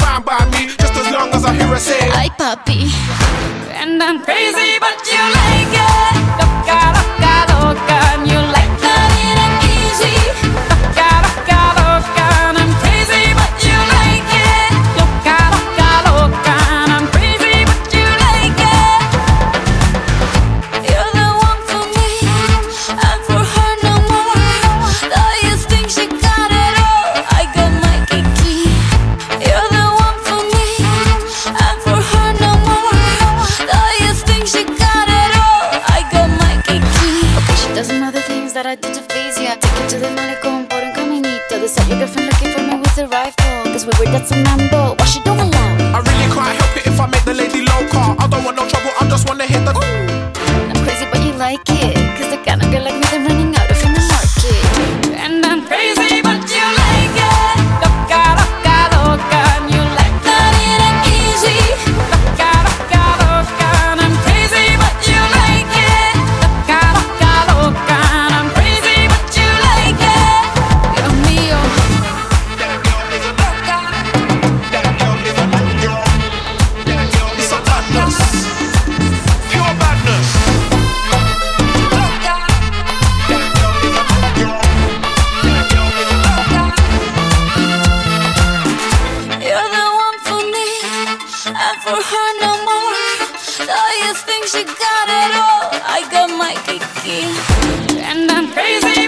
fine by me, just as long as I hear her say, ay papi. And I'm crazy, but you like it. Loca, loca, loca, and you like that it ain't easy. Loca, loca, loca, and I'm crazy, but you like it. Loca, loca, loca, and I'm crazy, but you like it. You're the one for me, and for her no more. Though you think she got it all, I got my kiki. You're the one for me, and for her no more. Though you think she got it all, I got my kiki. Okay, she does some other things that I do to please ya. Take it to the malecón por un caminito. Decide your girlfriend looking for me with a rifle. Cause we're that's a mambo, why she don't allow? I really can't help it if I make the lady loca. I don't want no trouble, I just wanna hit the I'm crazy but you like it, cause the kind of girl like me they're running out of in the market. And I'm crazy, but you like it. Loca, loca, loca, and you like that it ain't easy. Loca, loca, loca, and I'm crazy, but you like it. Loca, loca, loca, and I'm crazy, but you like it. Dios mío. It's a madness, pure madness. You're the one for me, and for her no more. Though you think she got it all, I got my kiki. And I'm crazy,